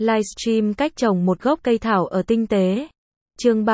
Livestream cách trồng một gốc cây thảo ở tinh tế. Chương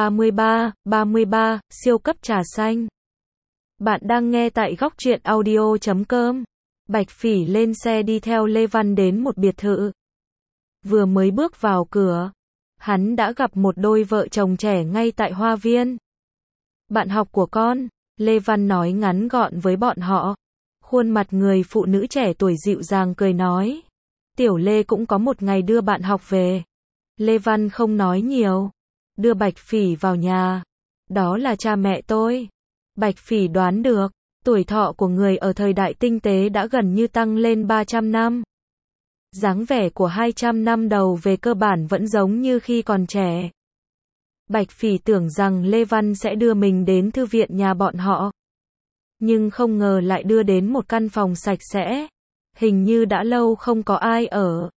33, siêu cấp trà xanh. Bạn đang nghe tại góc truyện audio.com. Bạch Phỉ lên xe đi theo Lê Văn đến một biệt thự. Vừa mới bước vào cửa, hắn đã gặp một đôi vợ chồng trẻ ngay tại hoa viên. Bạn học của con, Lê Văn nói ngắn gọn với bọn họ. Khuôn mặt người phụ nữ trẻ tuổi dịu dàng cười nói. Tiểu Lê cũng có một ngày đưa bạn học về. Lê Văn không nói nhiều. Đưa Bạch Phỉ vào nhà. Đó là cha mẹ tôi. Bạch Phỉ đoán được, tuổi thọ của người ở thời đại tinh tế đã gần như tăng lên 300 năm. Dáng vẻ của 200 năm đầu về cơ bản vẫn giống như khi còn trẻ. Bạch Phỉ tưởng rằng Lê Văn sẽ đưa mình đến thư viện nhà bọn họ. Nhưng không ngờ lại đưa đến một căn phòng sạch sẽ. Hình như đã lâu không có ai ở.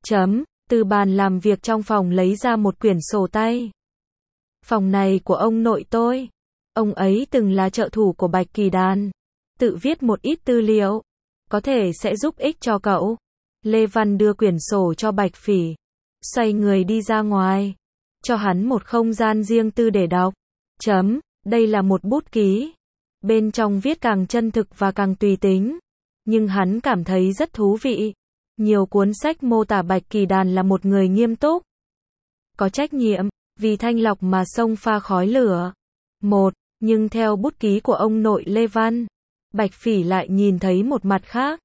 Từ bàn làm việc trong phòng lấy ra một quyển sổ tay. Phòng này của ông nội tôi. Ông ấy từng là trợ thủ của Bạch Kỳ Đàn. Tự viết một ít tư liệu. Có thể sẽ giúp ích cho cậu. Lê Văn đưa quyển sổ cho Bạch Phỉ. Xoay người đi ra ngoài. Cho hắn một không gian riêng tư để đọc. Đây là một bút ký. Bên trong viết càng chân thực và càng tùy tính. Nhưng hắn cảm thấy rất thú vị. Nhiều cuốn sách mô tả Bạch Kỳ Đàn là một người nghiêm túc. Có trách nhiệm, vì thanh lọc mà xông pha khói lửa. Nhưng theo bút ký của ông nội Lê Văn, Bạch Phỉ lại nhìn thấy một mặt khác.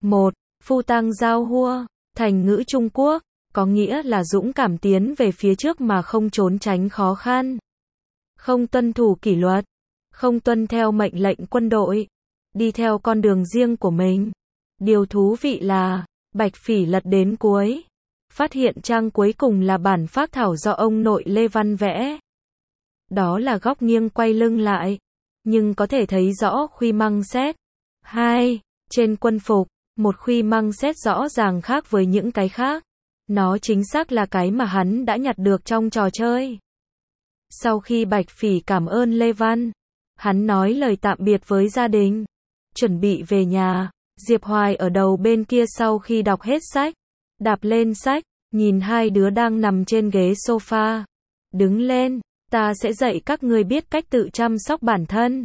Phu tăng giao hua, thành ngữ Trung Quốc, có nghĩa là dũng cảm tiến về phía trước mà không trốn tránh khó khăn. Không tuân thủ kỷ luật, không tuân theo mệnh lệnh quân đội, đi theo con đường riêng của mình. Điều thú vị là, Bạch Phỉ lật đến cuối, phát hiện trang cuối cùng là bản phác thảo do ông nội Lê Văn vẽ. Đó là góc nghiêng quay lưng lại, nhưng có thể thấy rõ khuy măng xét. Trên quân phục, một khuy măng xét rõ ràng khác với những cái khác. Nó chính xác là cái mà hắn đã nhặt được trong trò chơi. Sau khi Bạch Phỉ cảm ơn Lê Văn, hắn nói lời tạm biệt với gia đình, chuẩn bị về nhà. Diệp Hoài ở đầu bên kia sau khi đọc hết sách, đạp lên sách, nhìn hai đứa đang nằm trên ghế sofa. Đứng lên, ta sẽ dạy các ngươi biết cách tự chăm sóc bản thân.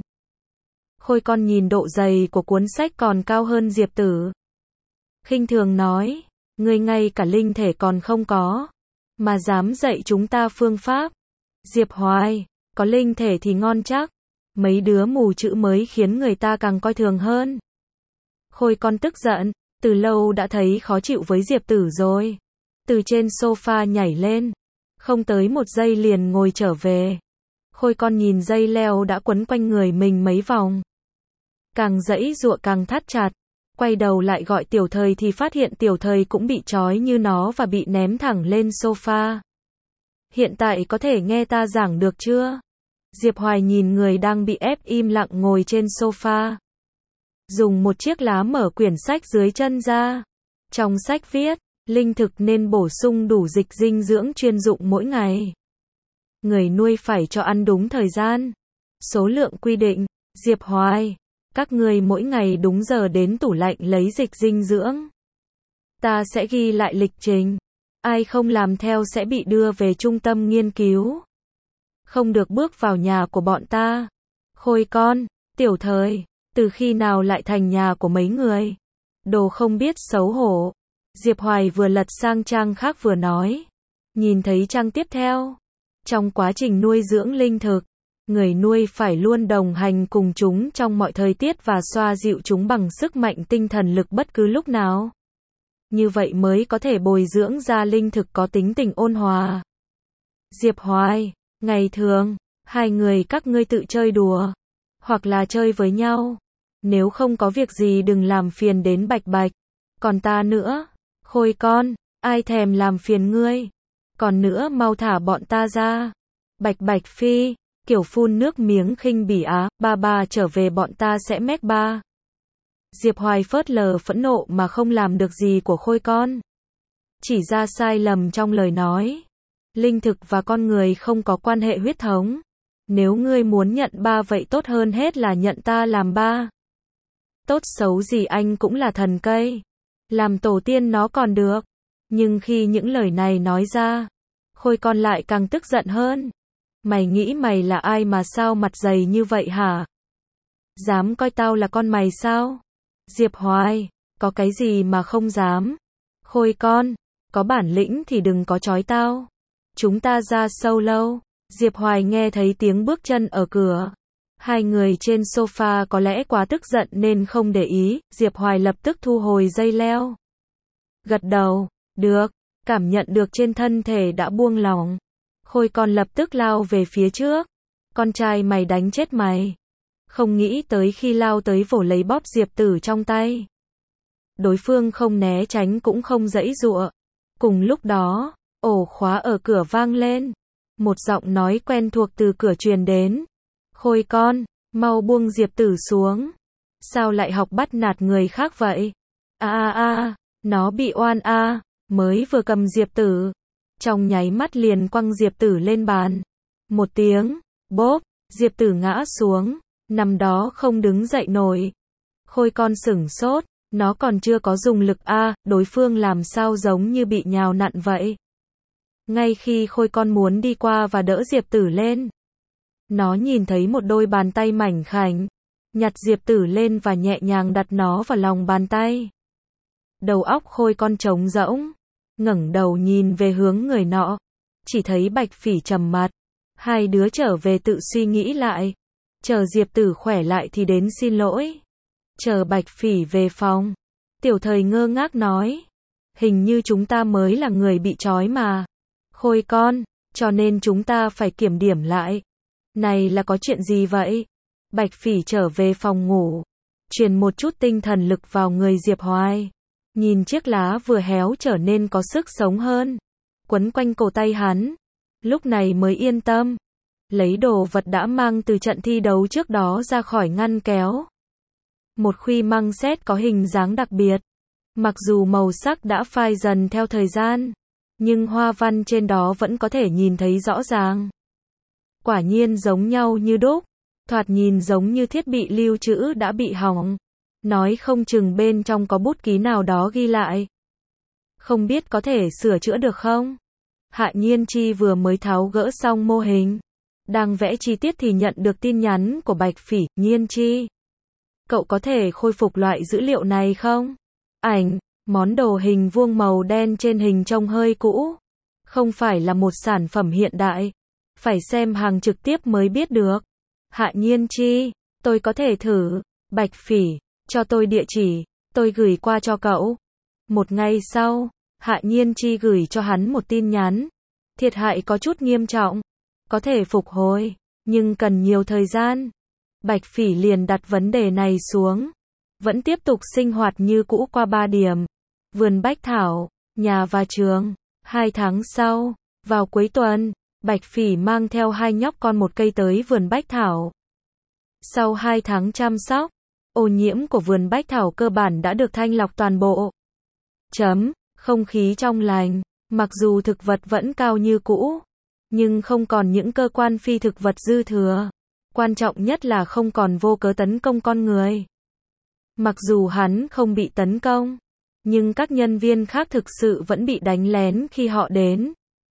Khôi con nhìn độ dày của cuốn sách còn cao hơn Diệp Tử. Khinh thường nói, ngươi ngay cả linh thể còn không có, mà dám dạy chúng ta phương pháp. Diệp Hoài, có linh thể thì ngon chắc. Mấy đứa mù chữ mới khiến người ta càng coi thường hơn. Khôi con tức giận, từ lâu đã thấy khó chịu với Diệp Tử rồi. Từ trên sofa nhảy lên, không tới một giây liền ngồi trở về. Khôi con nhìn dây leo đã quấn quanh người mình mấy vòng. Càng giãy giụa càng thắt chặt. Quay đầu lại gọi Tiểu Thời thì phát hiện Tiểu Thời cũng bị trói như nó và bị ném thẳng lên sofa. Hiện tại có thể nghe ta giảng được chưa? Diệp Hoài nhìn người đang bị ép im lặng ngồi trên sofa. Dùng một chiếc lá mở quyển sách dưới chân ra. Trong sách viết, linh thực nên bổ sung đủ dịch dinh dưỡng chuyên dụng mỗi ngày. Người nuôi phải cho ăn đúng thời gian. Số lượng quy định. Diệp Hoài, các ngươi mỗi ngày đúng giờ đến tủ lạnh lấy dịch dinh dưỡng. Ta sẽ ghi lại lịch trình. Ai không làm theo sẽ bị đưa về trung tâm nghiên cứu. Không được bước vào nhà của bọn ta. Khôi con, Tiểu Thời, từ khi nào lại thành nhà của mấy người? Đồ không biết xấu hổ. Diệp Hoài vừa lật sang trang khác vừa nói. Nhìn thấy trang tiếp theo. Trong quá trình nuôi dưỡng linh thực, người nuôi phải luôn đồng hành cùng chúng trong mọi thời tiết và xoa dịu chúng bằng sức mạnh tinh thần lực bất cứ lúc nào. Như vậy mới có thể bồi dưỡng ra linh thực có tính tình ôn hòa. Diệp Hoài, ngày thường, hai người các ngươi tự chơi đùa, hoặc là chơi với nhau. Nếu không có việc gì đừng làm phiền đến Bạch Bạch. Còn ta nữa, Khôi con, ai thèm làm phiền ngươi. Còn nữa mau thả bọn ta ra. Bạch Bạch phi, kiểu phun nước miếng khinh bỉ á, ba trở về bọn ta sẽ mét ba. Diệp Hoài phớt lờ phẫn nộ mà không làm được gì của Khôi con. Chỉ ra sai lầm trong lời nói. Linh thực và con người không có quan hệ huyết thống. Nếu ngươi muốn nhận ba vậy tốt hơn hết là nhận ta làm ba. Tốt xấu gì anh cũng là thần cây. Làm tổ tiên nó còn được. Nhưng khi những lời này nói ra, Khôi Con lại càng tức giận hơn. Mày nghĩ mày là ai mà sao mặt dày như vậy hả? Dám coi tao là con mày sao? Diệp Hoài, có cái gì mà không dám? Khôi Con, có bản lĩnh thì đừng có chói tao. Chúng ta ra solo. Diệp Hoài nghe thấy tiếng bước chân ở cửa. Hai người trên sofa có lẽ quá tức giận nên không để ý, Diệp Hoài lập tức thu hồi dây leo. Gật đầu, được, cảm nhận được trên thân thể đã buông lỏng. Khôi Con lập tức lao về phía trước. Con trai mày đánh chết mày. Không nghĩ tới khi lao tới vồ lấy bóp Diệp Tử trong tay. Đối phương không né tránh cũng không giãy giụa. Cùng lúc đó, ổ khóa ở cửa vang lên. Một giọng nói quen thuộc từ cửa truyền đến. Khôi Con, mau buông Diệp Tử xuống. Sao lại học bắt nạt người khác vậy? Nó bị oan mới vừa cầm Diệp Tử. Trong nháy mắt liền quăng Diệp Tử lên bàn. Một tiếng, bốp, Diệp Tử ngã xuống, nằm đó không đứng dậy nổi. Khôi Con sửng sốt, nó còn chưa có dùng lực đối phương làm sao giống như bị nhào nặn vậy. Ngay khi Khôi Con muốn đi qua và đỡ Diệp Tử lên, nó nhìn thấy một đôi bàn tay mảnh khảnh, nhặt Diệp Tử lên và nhẹ nhàng đặt nó vào lòng bàn tay. Đầu óc Khôi Con trống rỗng, ngẩng đầu nhìn về hướng người nọ, chỉ thấy Bạch Phỉ trầm mặt. Hai đứa trở về tự suy nghĩ lại, chờ Diệp Tử khỏe lại thì đến xin lỗi. Chờ Bạch Phỉ về phòng, Tiểu Thời ngơ ngác nói, hình như chúng ta mới là người bị trói mà. Khôi Con, cho nên chúng ta phải kiểm điểm lại. Này là có chuyện gì vậy? Bạch Phỉ trở về phòng ngủ, truyền một chút tinh thần lực vào người Diệp Hoài. Nhìn chiếc lá vừa héo trở nên có sức sống hơn, quấn quanh cổ tay hắn. Lúc này mới yên tâm. Lấy đồ vật đã mang từ trận thi đấu trước đó ra khỏi ngăn kéo. Một khuy măng sét có hình dáng đặc biệt. Mặc dù màu sắc đã phai dần theo thời gian, nhưng hoa văn trên đó vẫn có thể nhìn thấy rõ ràng. Quả nhiên giống nhau như đúc. Thoạt nhìn giống như thiết bị lưu trữ đã bị hỏng. Nói không chừng bên trong có bút ký nào đó ghi lại. Không biết có thể sửa chữa được không? Hạ Nhiên Chi vừa mới tháo gỡ xong mô hình, đang vẽ chi tiết thì nhận được tin nhắn của Bạch Phỉ. Nhiên Chi, cậu có thể khôi phục loại dữ liệu này không? Ảnh, món đồ hình vuông màu đen trên hình trông hơi cũ, không phải là một sản phẩm hiện đại, phải xem hàng trực tiếp mới biết được. Hạ Nhiên Chi, tôi có thể thử. Bạch Phỉ, cho tôi địa chỉ, tôi gửi qua cho cậu. Một ngày sau, Hạ Nhiên Chi gửi cho hắn một tin nhắn. Thiệt hại có chút nghiêm trọng, có thể phục hồi, nhưng cần nhiều thời gian. Bạch Phỉ liền đặt vấn đề này xuống. Vẫn tiếp tục sinh hoạt như cũ qua 3 điểm. Vườn bách thảo, nhà và trường. 2 tháng sau, vào cuối tuần, Bạch Phỉ mang theo hai nhóc con một cây tới vườn bách thảo. Sau 2 tháng chăm sóc, ô nhiễm của vườn bách thảo cơ bản đã được thanh lọc toàn bộ. Không khí trong lành, mặc dù thực vật vẫn cao như cũ, nhưng không còn những cơ quan phi thực vật dư thừa. Quan trọng nhất là không còn vô cớ tấn công con người. Mặc dù hắn không bị tấn công, nhưng các nhân viên khác thực sự vẫn bị đánh lén khi họ đến.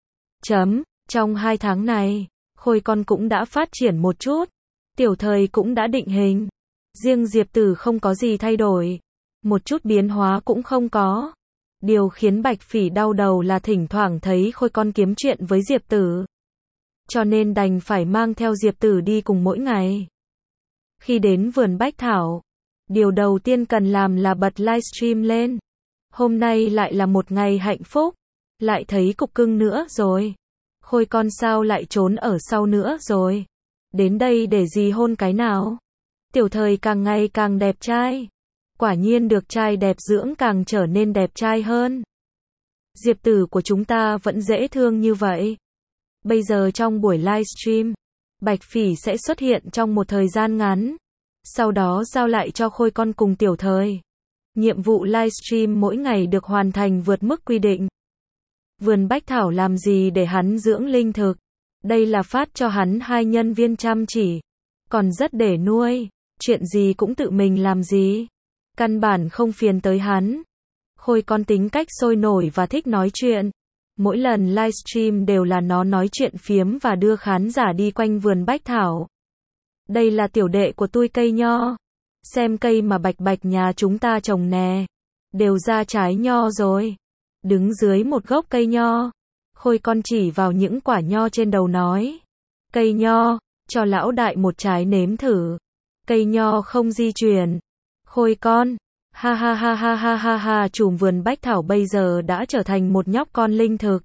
Trong 2 tháng này, Khôi Con cũng đã phát triển một chút. Tiểu Thời cũng đã định hình. Riêng Diệp Tử không có gì thay đổi. Một chút biến hóa cũng không có. Điều khiến Bạch Phỉ đau đầu là thỉnh thoảng thấy Khôi Con kiếm chuyện với Diệp Tử. Cho nên đành phải mang theo Diệp Tử đi cùng mỗi ngày. Khi đến vườn bách thảo, điều đầu tiên cần làm là bật livestream lên. Hôm nay lại là một ngày hạnh phúc. Lại thấy cục cưng nữa rồi. Khôi Con sao lại trốn ở sau nữa rồi. Đến đây để gì hôn cái nào. Tiểu Thời càng ngày càng đẹp trai. Quả nhiên được trai đẹp dưỡng càng trở nên đẹp trai hơn. Diệp Tử của chúng ta vẫn dễ thương như vậy. Bây giờ trong buổi livestream, Bạch Phỉ sẽ xuất hiện trong một thời gian ngắn. Sau đó giao lại cho Khôi Con cùng Tiểu Thời. Nhiệm vụ livestream mỗi ngày được hoàn thành vượt mức quy định. Vườn bách thảo làm gì để hắn dưỡng linh thực. Đây là phát cho hắn 2 nhân viên chăm chỉ. Còn rất để nuôi. Chuyện gì cũng tự mình làm gì. Căn bản không phiền tới hắn. Khôi con tính cách sôi nổi và thích nói chuyện. Mỗi lần livestream đều là nó nói chuyện phiếm và đưa khán giả đi quanh vườn bách thảo. Đây là tiểu đệ của tôi cây nho. Xem cây mà Bạch Bạch nhà chúng ta trồng nè. Đều ra trái nho rồi. Đứng dưới một gốc cây nho. Khôi con chỉ vào những quả nho trên đầu nói. Cây nho, cho lão đại một trái nếm thử. Cây nho không di chuyển. Khôi con. Ha ha ha ha ha ha ha, trùm vườn bách thảo bây giờ đã trở thành một nhóc con linh thực.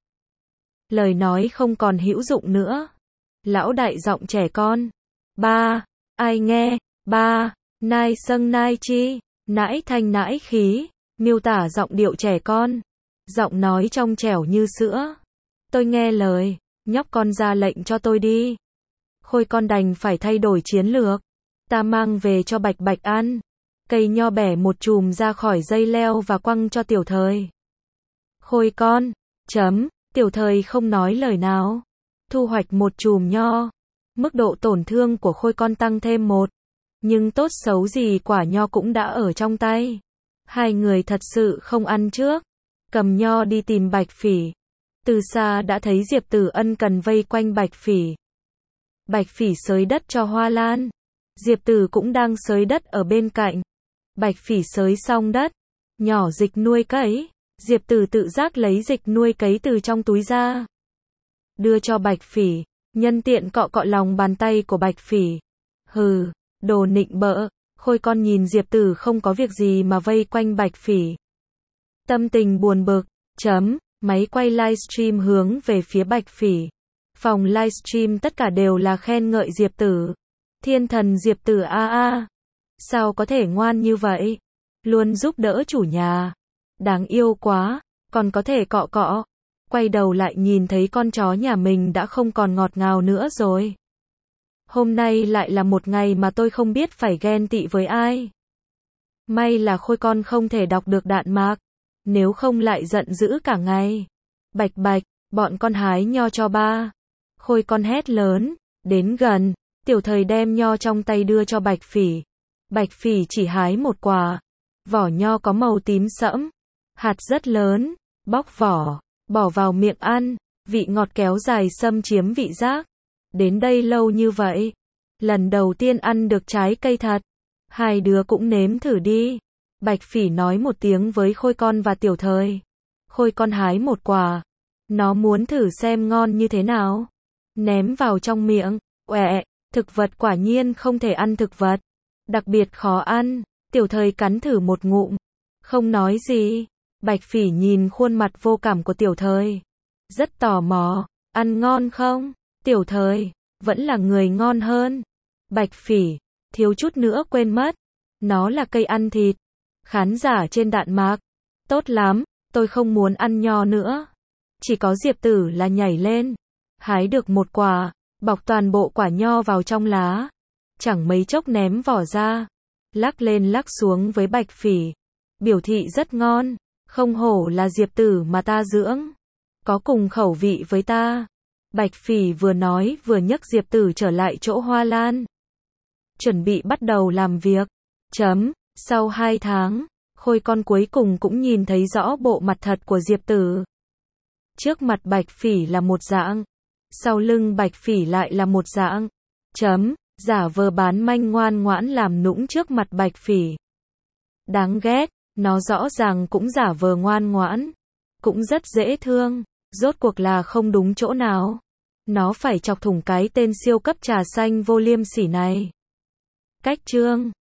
Lời nói không còn hữu dụng nữa. Lão đại giọng trẻ con. Ba, ai nghe, ba, nai sâng nai chi, nãi thanh nãi khí, miêu tả giọng điệu trẻ con. Giọng nói trong trẻo như sữa. Tôi nghe lời, nhóc con ra lệnh cho tôi đi. Khôi con đành phải thay đổi chiến lược. Ta mang về cho Bạch Bạch ăn. Cây nho bẻ một chùm ra khỏi dây leo và quăng cho Tiểu Thời. Khôi con, Tiểu Thời không nói lời nào. Thu hoạch một chùm nho. Mức độ tổn thương của Khôi con tăng thêm một. Nhưng tốt xấu gì quả nho cũng đã ở trong tay. Hai người thật sự không ăn trước. Cầm nho đi tìm Bạch Phỉ. Từ xa đã thấy Diệp Tử ân cần vây quanh Bạch Phỉ. Bạch Phỉ xới đất cho Hoa Lan. Diệp Tử cũng đang xới đất ở bên cạnh. Bạch Phỉ xới xong đất, nhỏ dịch nuôi cấy. Diệp Tử tự giác lấy dịch nuôi cấy từ trong túi ra. Đưa cho Bạch Phỉ, nhân tiện cọ cọ lòng bàn tay của Bạch Phỉ. Hừ, đồ nịnh bợ. Khôi con nhìn Diệp Tử không có việc gì mà vây quanh Bạch Phỉ. Tâm tình buồn bực, máy quay livestream hướng về phía Bạch Phỉ. Phòng livestream tất cả đều là khen ngợi Diệp Tử. Thiên thần Diệp Tử a a. Sao có thể ngoan như vậy? Luôn giúp đỡ chủ nhà. Đáng yêu quá, còn có thể cọ cọ. Quay đầu lại nhìn thấy con chó nhà mình đã không còn ngọt ngào nữa rồi. Hôm nay lại là một ngày mà tôi không biết phải ghen tị với ai. May là Khôi con không thể đọc được đạn mạc. Nếu không lại giận dữ cả ngày. Bạch Bạch, bọn con hái nho cho ba. Khôi con hét lớn, đến gần. Tiểu Thời đem nho trong tay đưa cho Bạch Phỉ. Bạch Phỉ chỉ hái một quả. Vỏ nho có màu tím sẫm. Hạt rất lớn. Bóc vỏ. Bỏ vào miệng ăn. Vị ngọt kéo dài xâm chiếm vị giác. Đến đây lâu như vậy. Lần đầu tiên ăn được trái cây thật. Hai đứa cũng nếm thử đi. Bạch Phỉ nói một tiếng với Khôi con và Tiểu Thời. Khôi con hái một quả. Nó muốn thử xem ngon như thế nào. Ném vào trong miệng. Uệ, thực vật quả nhiên không thể ăn thực vật. Đặc biệt khó ăn. Tiểu Thời cắn thử một ngụm. Không nói gì. Bạch Phỉ nhìn khuôn mặt vô cảm của Tiểu Thời. Rất tò mò. Ăn ngon không? Tiểu Thời, vẫn là người ngon hơn. Bạch Phỉ, thiếu chút nữa quên mất. Nó là cây ăn thịt. Khán giả trên đạn mạc. Tốt lắm, tôi không muốn ăn nho nữa. Chỉ có Diệp Tử là nhảy lên. Hái được một quả, bọc toàn bộ quả nho vào trong lá. Chẳng mấy chốc ném vỏ ra. Lắc lên lắc xuống với Bạch Phỉ. Biểu thị rất ngon. Không hổ là Diệp Tử mà ta dưỡng. Có cùng khẩu vị với ta. Bạch Phỉ vừa nói vừa nhấc Diệp Tử trở lại chỗ Hoa Lan. Chuẩn bị bắt đầu làm việc. Sau 2 tháng, Khôi con cuối cùng cũng nhìn thấy rõ bộ mặt thật của Diệp Tử. Trước mặt Bạch Phỉ là một dạng. Sau lưng Bạch Phỉ lại là một dạng. Giả vờ bán manh ngoan ngoãn làm nũng trước mặt Bạch Phỉ. Đáng ghét, nó rõ ràng cũng giả vờ ngoan ngoãn. Cũng rất dễ thương. Rốt cuộc là không đúng chỗ nào. Nó phải chọc thủng cái tên siêu cấp trà xanh vô liêm sỉ này. Cách chương